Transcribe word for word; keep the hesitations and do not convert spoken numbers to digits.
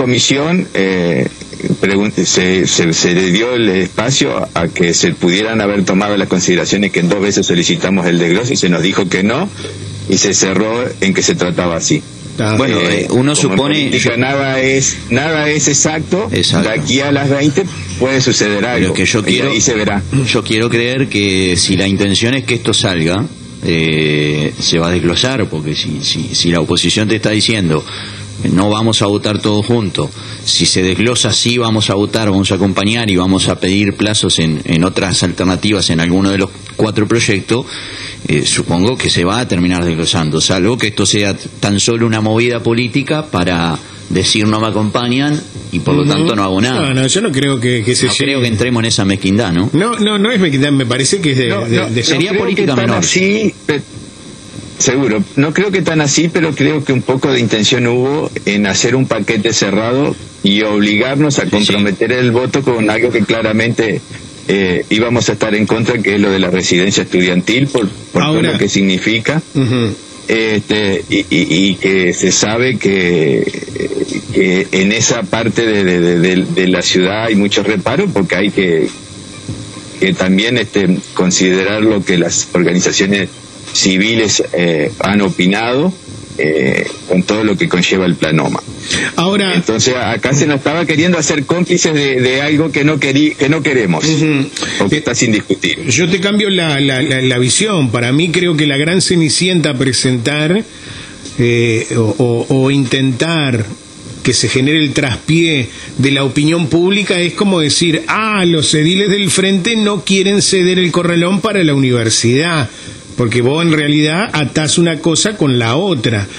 comisión eh, se, se, se le dio el espacio a que se pudieran haber tomado las consideraciones que en dos veces solicitamos el desglose y se nos dijo que no, y se cerró en que se trataba así. Ah, bueno, eh, uno como supone... política, nada es nada es exacto. Exacto. De aquí a las veinte puede suceder algo. Pero que yo quiero, y ahí se verá. Yo quiero creer que si la intención es que esto salga, eh, se va a desglosar, porque si, si, si la oposición te está diciendo no vamos a votar todos juntos, si se desglosa sí vamos a votar, vamos a acompañar y vamos a pedir plazos en, en otras alternativas en alguno de los cuatro proyectos, eh, supongo que se va a terminar desglosando, salvo que esto sea tan solo una movida política para decir no me acompañan y por lo uh-huh. tanto no hago nada. No, no, yo no creo que, que se No llegue. creo que entremos en esa mezquindad, ¿no? No, no, no es mezquindad, me parece que es de... No, de, no, de sería no política menor. Así, pe- seguro, no creo que tan así, pero creo que un poco de intención hubo en hacer un paquete cerrado y obligarnos a comprometer sí, sí. el voto con algo que claramente eh, íbamos a estar en contra, que es lo de la residencia estudiantil, por, por Ahora, todo lo que significa. Uh-huh. Este, y, y, y que se sabe que, que en esa parte de, de, de, de la ciudad hay muchos reparos, porque hay que, que también este, considerar lo que las organizaciones civiles eh, han opinado eh, con todo lo que conlleva el planoma. Ahora, entonces acá se nos estaba queriendo hacer cómplices de, de algo que no querí, que no queremos, uh-huh. porque está sin discutir. Yo te cambio la, la, la, la visión. Para mí creo que la gran cenicienta a presentar eh, o, o, o intentar que se genere el traspié de la opinión pública es como decir, ah, los ediles del frente no quieren ceder el corralón para la universidad, porque vos en realidad atás una cosa con la otra.